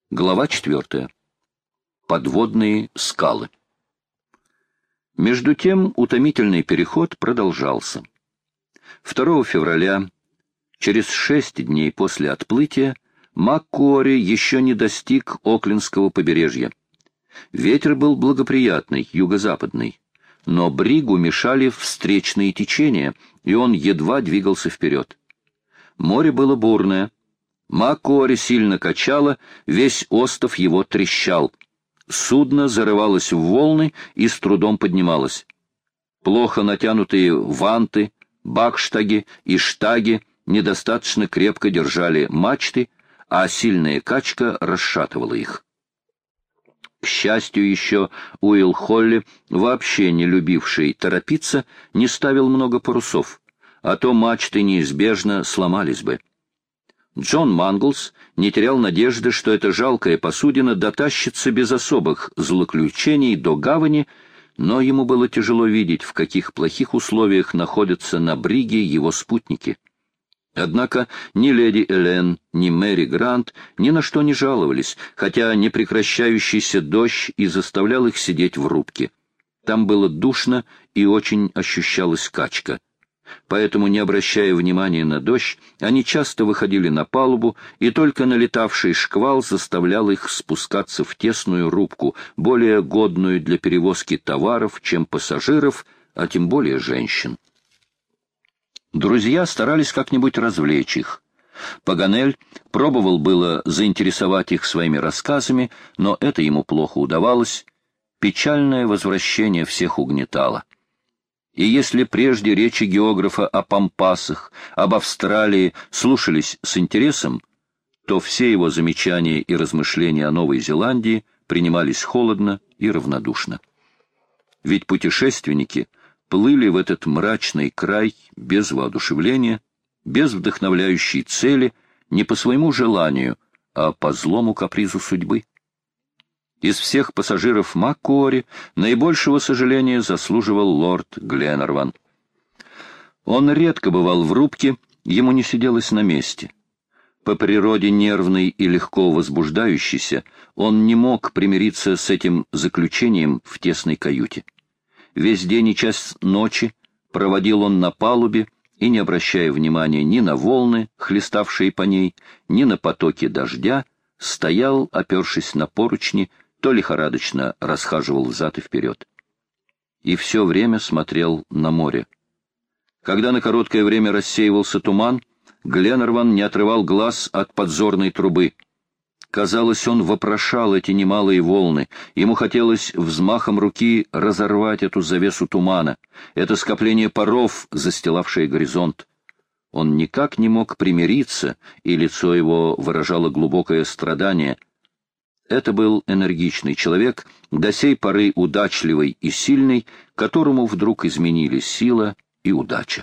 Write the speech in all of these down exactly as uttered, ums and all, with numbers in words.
Глава четвертая. Подводные скалы. Между тем утомительный переход продолжался. второго февраля, через шесть дней после отплытия, МакКуори еще не достиг Оклендского побережья. Ветер был благоприятный, юго-западный, но бригу мешали встречные течения, и он едва двигался вперед. Море было бурное. МакКуори сильно качало, весь остов его трещал. Судно зарывалось в волны и с трудом поднималось. Плохо натянутые ванты, бакштаги и штаги недостаточно крепко держали мачты, а сильная качка расшатывала их. К счастью, еще Уилл Холли, вообще не любивший торопиться, не ставил много парусов, а то мачты неизбежно сломались бы. Джон Манглс не терял надежды, что эта жалкая посудина дотащится без особых злоключений до гавани, но ему было тяжело видеть, в каких плохих условиях находятся на бриге его спутники. Однако ни леди Элен, ни Мэри Грант ни на что не жаловались, хотя непрекращающийся дождь и заставлял их сидеть в рубке. Там было душно и очень ощущалась качка. Поэтому, не обращая внимания на дождь, они часто выходили на палубу, и только налетавший шквал заставлял их спускаться в тесную рубку, более годную для перевозки товаров, чем пассажиров, а тем более женщин. Друзья старались как-нибудь развлечь их. Паганель пробовал было заинтересовать их своими рассказами, но это ему плохо удавалось. Печальное возвращение всех угнетало. И если прежде речи географа о пампасах, об Австралии слушались с интересом, то все его замечания и размышления о Новой Зеландии принимались холодно и равнодушно. Ведь путешественники плыли в этот мрачный край без воодушевления, без вдохновляющей цели, не по своему желанию, а по злому капризу судьбы. Из всех пассажиров МакКуори наибольшего сожаления заслуживал лорд Гленарван. Он редко бывал в рубке, ему не сиделось на месте. По природе нервный и легко возбуждающийся, он не мог примириться с этим заключением в тесной каюте. Весь день и час ночи проводил он на палубе и, не обращая внимания ни на волны, хлеставшие по ней, ни на потоки дождя, стоял, опершись на поручни, то лихорадочно расхаживал взад и вперед. И все время смотрел на море. Когда на короткое время рассеивался туман, Гленарван не отрывал глаз от подзорной трубы. Казалось, он вопрошал эти немалые волны. Ему хотелось взмахом руки разорвать эту завесу тумана, это скопление паров, застилавшее горизонт. Он никак не мог примириться, и лицо его выражало глубокое страдание. Это был энергичный человек, до сей поры удачливый и сильный, которому вдруг изменились сила и удача.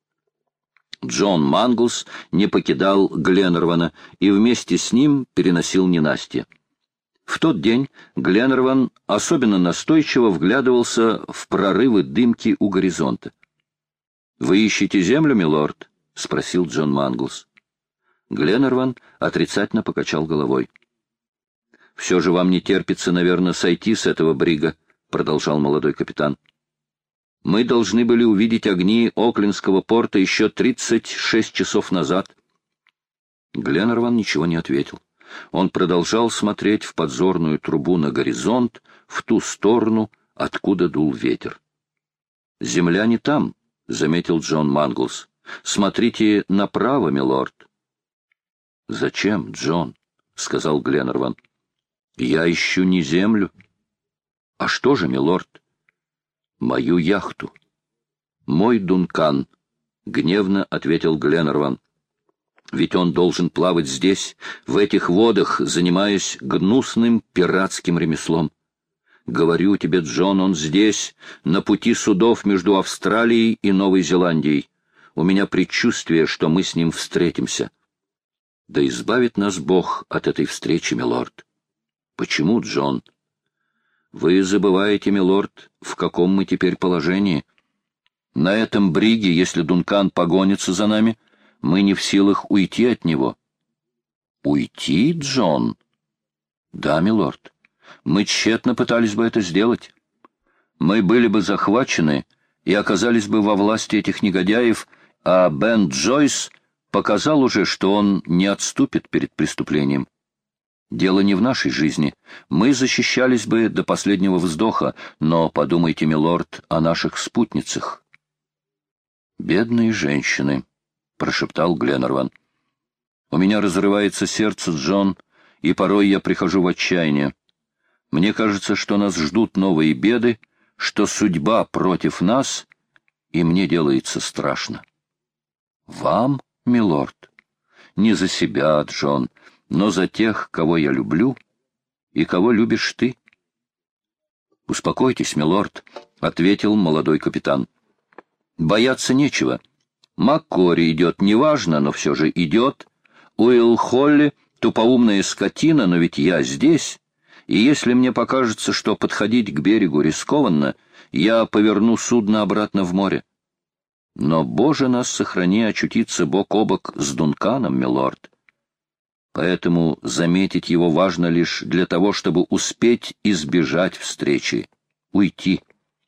Джон Манглс не покидал Гленарвана и вместе с ним переносил ненастье. В тот день Гленарван особенно настойчиво вглядывался в прорывы дымки у горизонта. — Вы ищете землю, милорд? — спросил Джон Манглс. Гленарван отрицательно покачал головой. — Все же вам не терпится, наверное, сойти с этого брига, — продолжал молодой капитан. — Мы должны были увидеть огни Оклендского порта еще тридцать шесть часов назад. Гленарван ничего не ответил. Он продолжал смотреть в подзорную трубу на горизонт, в ту сторону, откуда дул ветер. — Земля не там, — заметил Джон Манглс. — Смотрите направо, милорд. — Зачем, Джон? — сказал Гленарван. — Я ищу не землю. — А что же, милорд? — Мою яхту. — Мой Дункан, — гневно ответил Гленарван. — Ведь он должен плавать здесь, в этих водах, занимаясь гнусным пиратским ремеслом. Говорю тебе, Джон, он здесь, на пути судов между Австралией и Новой Зеландией. У меня предчувствие, что мы с ним встретимся. Да избавит нас Бог от этой встречи, милорд. Почему, Джон? Вы забываете, милорд, в каком мы теперь положении. На этом бриге, если Дункан погонится за нами, мы не в силах уйти от него. Уйти, Джон? Да, милорд. Мы тщетно пытались бы это сделать. Мы были бы захвачены и оказались бы во власти этих негодяев, а Бен Джойс показал уже, что он не отступит перед преступлением. Дело не в нашей жизни. Мы защищались бы до последнего вздоха, но подумайте, милорд, о наших спутницах. «Бедные женщины», — прошептал Гленнерван. «У меня разрывается сердце, Джон, и порой я прихожу в отчаяние. Мне кажется, что нас ждут новые беды, что судьба против нас, и мне делается страшно». «Вам, милорд? Не за себя, Джон, но за тех, кого я люблю и кого любишь ты». «Успокойтесь, милорд», — ответил молодой капитан. «Бояться нечего. МакКори идет неважно, но все же идет. Уилл Холли — тупоумная скотина, но ведь я здесь, и если мне покажется, что подходить к берегу рискованно, я поверну судно обратно в море. Но, Боже, нас сохрани очутиться бок о бок с Дунканом, милорд. Поэтому заметить его важно лишь для того, чтобы успеть избежать встречи, уйти».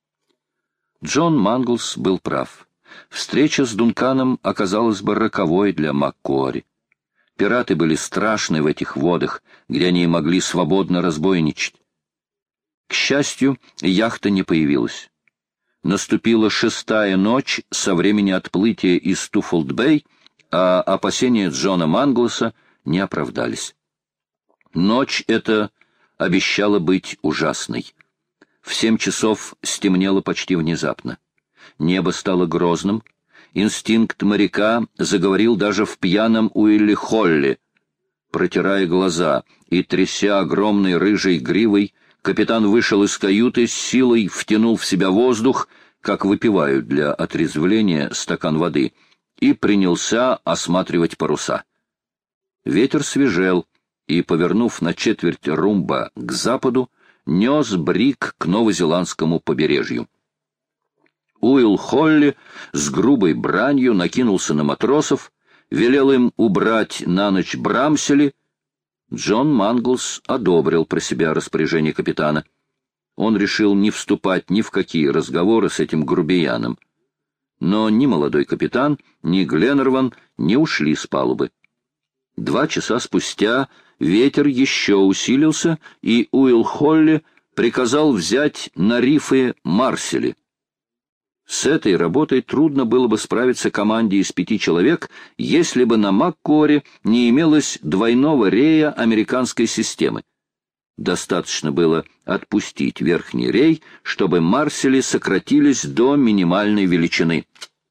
Джон Манглс был прав. Встреча с Дунканом оказалась бы роковой для МакКори. Пираты были страшны в этих водах, где они могли свободно разбойничать. К счастью, яхта не появилась. Наступила шестая ночь со времени отплытия из Туффолд-Бэй, а опасения Джона Манглса не оправдались. Ночь эта обещала быть ужасной. В семь часов стемнело почти внезапно. Небо стало грозным. Инстинкт моряка заговорил даже в пьяном Уилле Холли. Протирая глаза и тряся огромной рыжей гривой, капитан вышел из каюты, с силой втянул в себя воздух, как выпивают для отрезвления стакан воды, и принялся осматривать паруса. Ветер свежел, и, повернув на четверть румба к западу, нес бриг к новозеландскому побережью. Уилл Холли с грубой бранью накинулся на матросов, велел им убрать на ночь брамсели. Джон Манглс одобрил про себя распоряжение капитана. Он решил не вступать ни в какие разговоры с этим грубияном. Но ни молодой капитан, ни Гленнерван не ушли с палубы. Два часа спустя ветер еще усилился, и Уилл Холли приказал взять на рифы Марсели. С этой работой трудно было бы справиться команде из пяти человек, если бы на МакКори не имелось двойного рея американской системы. Достаточно было отпустить верхний рей, чтобы Марсели сократились до минимальной величины.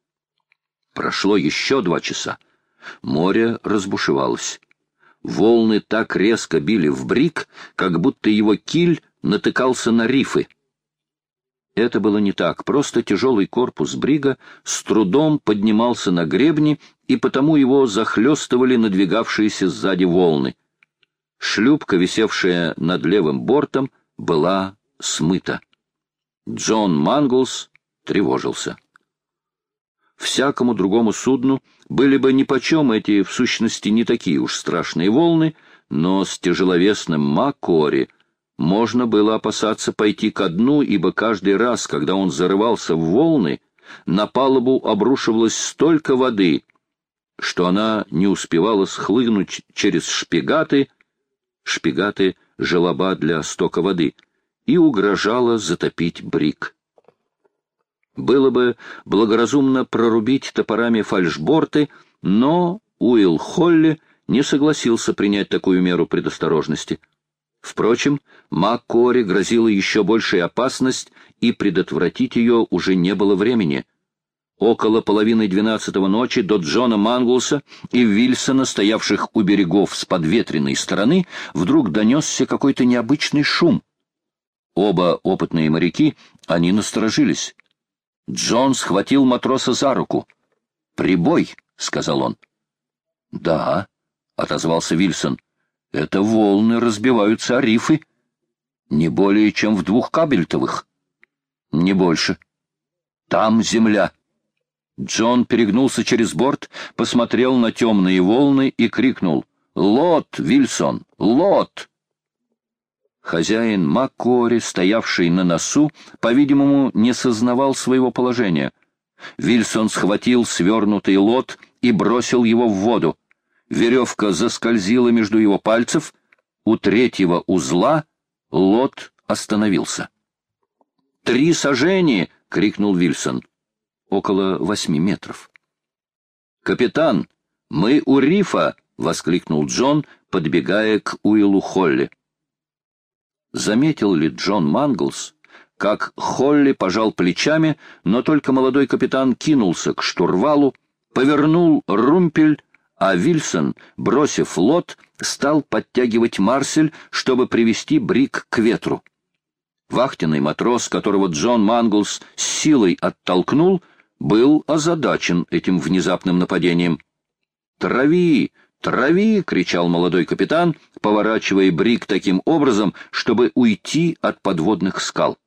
Прошло еще два часа. Море разбушевалось. Волны так резко били в бриг, как будто его киль натыкался на рифы. Это было не так, просто тяжелый корпус брига с трудом поднимался на гребни, и потому его захлестывали надвигавшиеся сзади волны. Шлюпка, висевшая над левым бортом, была смыта. Джон Манглс тревожился. Всякому другому судну были бы нипочем эти, в сущности, не такие уж страшные волны, но с тяжеловесным МакКори можно было опасаться пойти ко дну, ибо каждый раз, когда он зарывался в волны, на палубу обрушивалось столько воды, что она не успевала схлынуть через шпигаты, шпигаты — желоба для стока воды, и угрожала затопить бриг. Было бы благоразумно прорубить топорами фальшборты, но Уилл Холли не согласился принять такую меру предосторожности. Впрочем, МакКори грозила еще большая опасность, и предотвратить ее уже не было времени. Около половины двенадцатого ночи до Джона Манглса и Вильсона, стоявших у берегов с подветренной стороны, вдруг донесся какой-то необычный шум. Оба опытные моряки, они насторожились. Джон схватил матроса за руку. «Прибой», — сказал он. «Да», — отозвался Вильсон, — «это волны разбиваются о рифы. Не более, чем в двух кабельтовых. Не больше. Там земля». Джон перегнулся через борт, посмотрел на темные волны и крикнул: «Лот, Вильсон, лот!» Хозяин Маккори, стоявший на носу, по-видимому, не сознавал своего положения. Вильсон схватил свернутый лот и бросил его в воду. Веревка заскользила между его пальцев. У третьего узла лот остановился. «Три сажени!» — крикнул Вильсон. Около восьми метров. «Капитан, мы у рифа!» — воскликнул Джон, подбегая к Уиллу Холли. Заметил ли Джон Манглс, как Холли пожал плечами, но только молодой капитан кинулся к штурвалу, повернул румпель, а Вильсон, бросив лот, стал подтягивать марсель, чтобы привести брик к ветру. Вахтенный матрос, которого Джон Манглс с силой оттолкнул, был озадачен этим внезапным нападением. «Трави! Трави!» — кричал молодой капитан, поворачивая брик таким образом, чтобы уйти от подводных скал.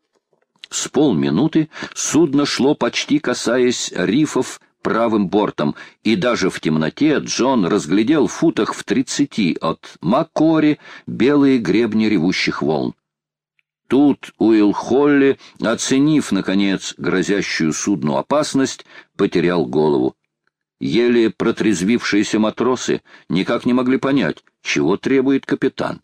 С полминуты судно шло, почти касаясь рифов, правым бортом, и даже в темноте Джон разглядел в футах в тридцати от Маккори белые гребни ревущих волн. Тут Уилл Холли, оценив, наконец, грозящую судну опасность, потерял голову. Еле протрезвившиеся матросы никак не могли понять, чего требует капитан.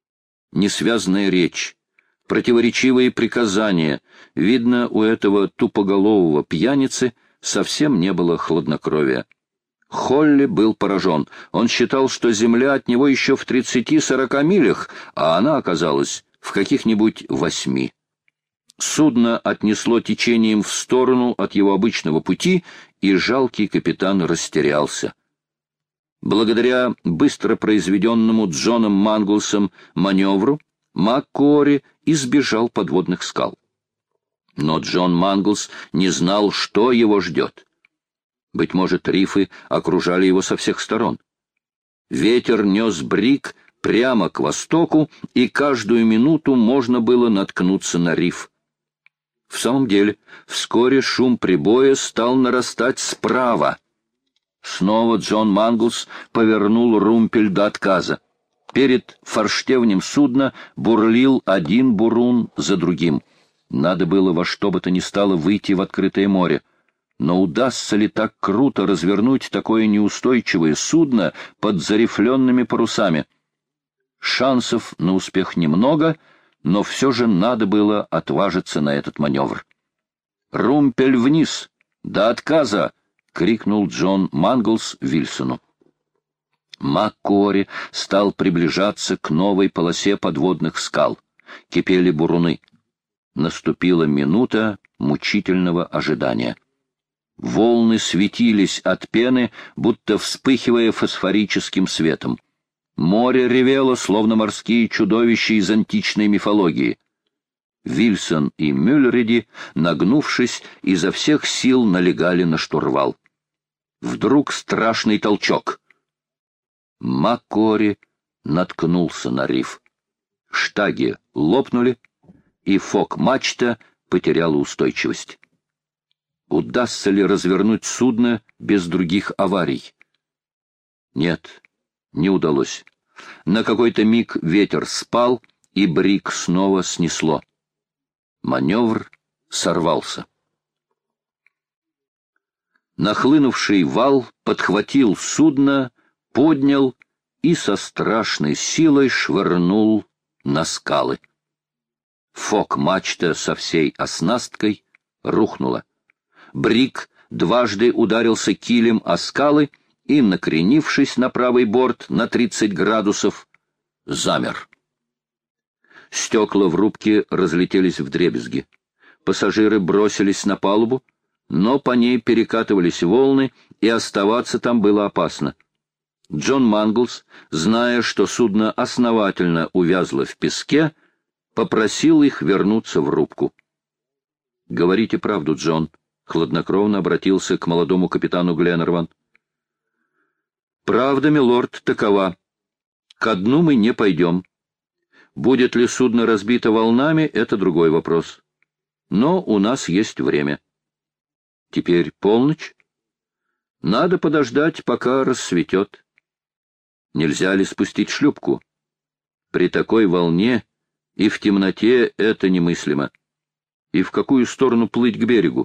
Несвязная речь, противоречивые приказания, видно, у этого тупоголового пьяницы совсем не было хладнокровия. Холли был поражен. Он считал, что земля от него еще в тридцати-сорока милях, а она оказалась в каких-нибудь восьми. Судно отнесло течением в сторону от его обычного пути, и жалкий капитан растерялся. Благодаря быстро произведенному Джоном Манглсом маневру Маккори избежал подводных скал. Но Джон Манглс не знал, что его ждет. Быть может, рифы окружали его со всех сторон. Ветер нес брик прямо к востоку, и каждую минуту можно было наткнуться на риф. В самом деле, вскоре шум прибоя стал нарастать справа. Снова Джон Манглс повернул румпель до отказа. Перед форштевнем судна бурлил один бурун за другим. Надо было во что бы то ни стало выйти в открытое море. Но удастся ли так круто развернуть такое неустойчивое судно под зарифленными парусами? Шансов на успех немного, но все же надо было отважиться на этот маневр. «Румпель вниз! До отказа!» — крикнул Джон Манглс Вильсону. Маккори стал приближаться к новой полосе подводных скал. Кипели буруны. Наступила минута мучительного ожидания. Волны светились от пены, будто вспыхивая фосфорическим светом. Море ревело, словно морские чудовища из античной мифологии. Вильсон и Мюллериди, нагнувшись, изо всех сил налегали на штурвал. Вдруг страшный толчок. Маккори наткнулся на риф. Штаги лопнули, и фок-мачта потеряла устойчивость. Удастся ли развернуть судно без других аварий? Нет, не удалось. На какой-то миг ветер спал, и брик снова снесло. Маневр сорвался. Нахлынувший вал подхватил судно, поднял и со страшной силой швырнул на скалы. Фок-мачта со всей оснасткой рухнула. Брик дважды ударился килем о скалы и, накренившись на правый борт на тридцать градусов, замер. Стекла в рубке разлетелись вдребезги. Пассажиры бросились на палубу, но по ней перекатывались волны, и оставаться там было опасно. Джон Манглс, зная, что судно основательно увязло в песке, попросил их вернуться в рубку. — Говорите правду, Джон, — хладнокровно обратился к молодому капитану Гленнерван. — Правда, милорд, такова. Ко дну мы не пойдем. Будет ли судно разбито волнами, это другой вопрос. Но у нас есть время. Теперь полночь. Надо подождать, пока рассветет. Нельзя ли спустить шлюпку? При такой волне И в темноте это немыслимо. И в какую сторону плыть к берегу?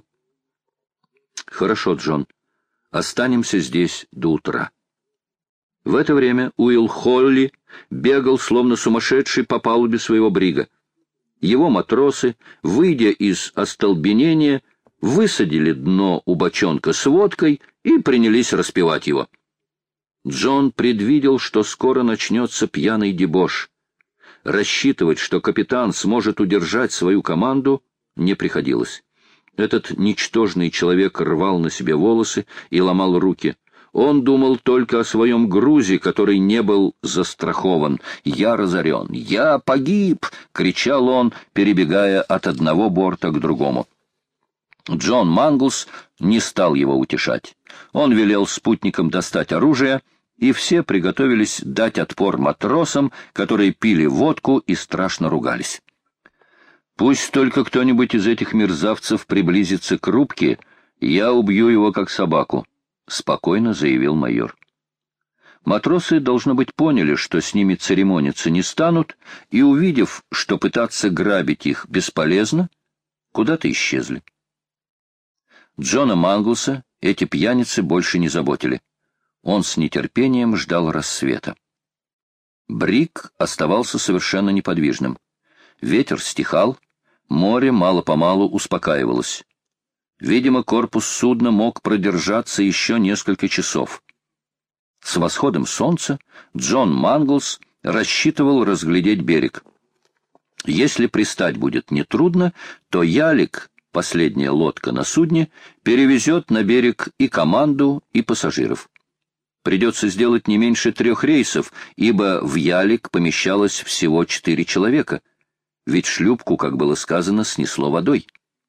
Хорошо, Джон. Останемся здесь до утра. В это время Уилл Холли бегал, словно сумасшедший, по палубе своего брига. Его матросы, выйдя из остолбенения, высадили дно у бочонка с водкой и принялись распевать его. Джон предвидел, что скоро начнется пьяный дебош. Рассчитывать, что капитан сможет удержать свою команду, не приходилось. Этот ничтожный человек рвал на себе волосы и ломал руки. Он думал только о своем грузе, который не был застрахован. «Я разорен! Я погиб!» — кричал он, перебегая от одного борта к другому. Джон Манглс не стал его утешать. Он велел спутникам достать оружие, и все приготовились дать отпор матросам, которые пили водку и страшно ругались. «Пусть только кто-нибудь из этих мерзавцев приблизится к рубке, я убью его как собаку», — спокойно заявил майор. Матросы, должно быть, поняли, что с ними церемониться не станут, и, увидев, что пытаться грабить их бесполезно, куда-то исчезли. Джона Манглса эти пьяницы больше не заботили. Он с нетерпением ждал рассвета. Бриг оставался совершенно неподвижным. Ветер стихал, море мало-помалу успокаивалось. Видимо, корпус судна мог продержаться еще несколько часов. С восходом солнца Джон Манглс рассчитывал разглядеть берег. Если пристать будет нетрудно, то ялик, последняя лодка на судне, перевезет на берег и команду, и пассажиров. Придется сделать не меньше трех рейсов, ибо в ялик помещалось всего четыре человека, ведь шлюпку, как было сказано, снесло водой.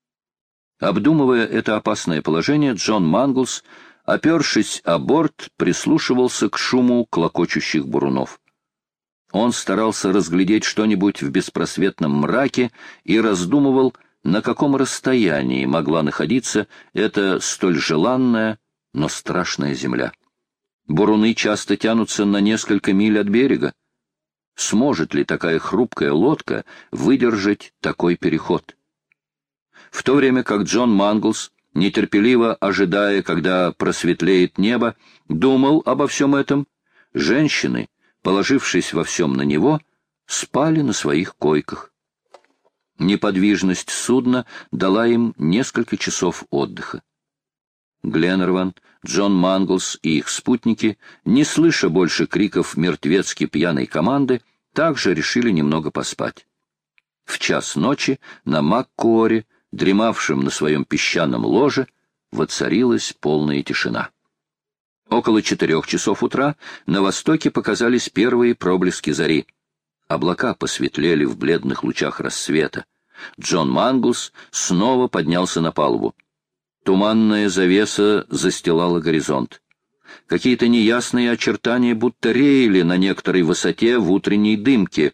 Обдумывая это опасное положение, Джон Манглс, опершись о борт, прислушивался к шуму клокочущих бурунов. Он старался разглядеть что-нибудь в беспросветном мраке и раздумывал, на каком расстоянии могла находиться эта столь желанная, но страшная земля. Буруны часто тянутся на несколько миль от берега. Сможет ли такая хрупкая лодка выдержать такой переход? В то время как Джон Манглс, нетерпеливо ожидая, когда просветлеет небо, думал обо всем этом, женщины, положившись во всем на него, спали на своих койках. Неподвижность судна дала им несколько часов отдыха. Гленнерван, Джон Манглс и их спутники, не слыша больше криков мертвецки пьяной команды, также решили немного поспать. В час ночи на Маккуоре, дремавшем на своем песчаном ложе, воцарилась полная тишина. Около четырех часов утра на востоке показались первые проблески зари. Облака посветлели в бледных лучах рассвета. Джон Манглс снова поднялся на палубу. Туманная завеса застилала горизонт. Какие-то неясные очертания будто реяли на некоторой высоте в утренней дымке.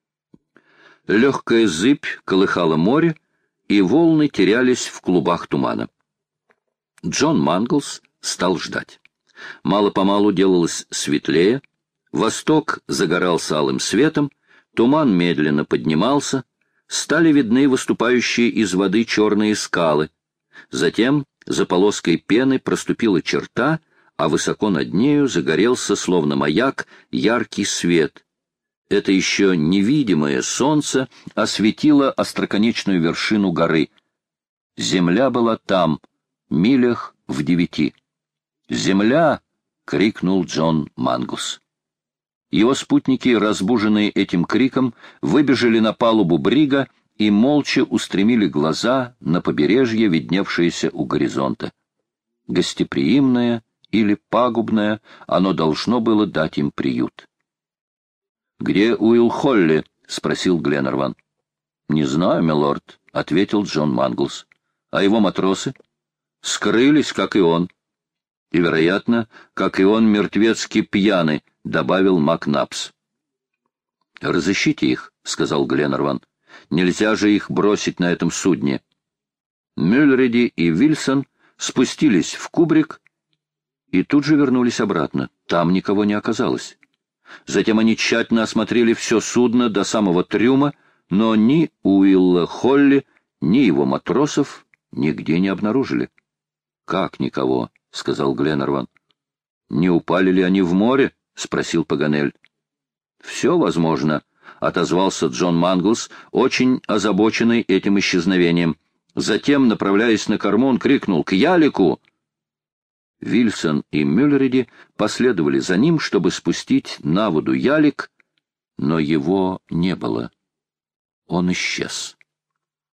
Легкая зыбь колыхала море, и волны терялись в клубах тумана. Джон Манглс стал ждать. Мало-помалу делалось светлее, восток загорался алым светом, туман медленно поднимался, стали видны выступающие из воды черные скалы. Затем за полоской пены проступила черта, а высоко над нею загорелся, словно маяк, яркий свет. Это еще невидимое солнце осветило остроконечную вершину горы. Земля была там, милях в девяти. «Земля!» — крикнул Джон Манглс. Его спутники, разбуженные этим криком, выбежали на палубу брига и молча устремили глаза на побережье, видневшееся у горизонта. Гостеприимное или пагубное, оно должно было дать им приют. «Где Уилл Холли?» — спросил Гленнерван. «Не знаю, милорд», — ответил Джон Манглс. «А его матросы?» «Скрылись, как и он». «И, вероятно, как и он, мертвецки пьяны», — добавил Макнапс. «Разыщите их», — сказал Гленнерван. «Нельзя же их бросить на этом судне». Мюллериди и Вильсон спустились в кубрик и тут же вернулись обратно. Там никого не оказалось. Затем они тщательно осмотрели все судно до самого трюма, но ни Уилла Холли, ни его матросов нигде не обнаружили. — Как никого? — сказал Гленнерван. — Не упали ли они в море? — спросил Паганель. — Все возможно, — отозвался Джон Манглс, очень озабоченный этим исчезновением. Затем, направляясь на корму, он крикнул: «К ялику!» Вильсон и Мюллериди последовали за ним, чтобы спустить на воду ялик, но его не было. Он исчез.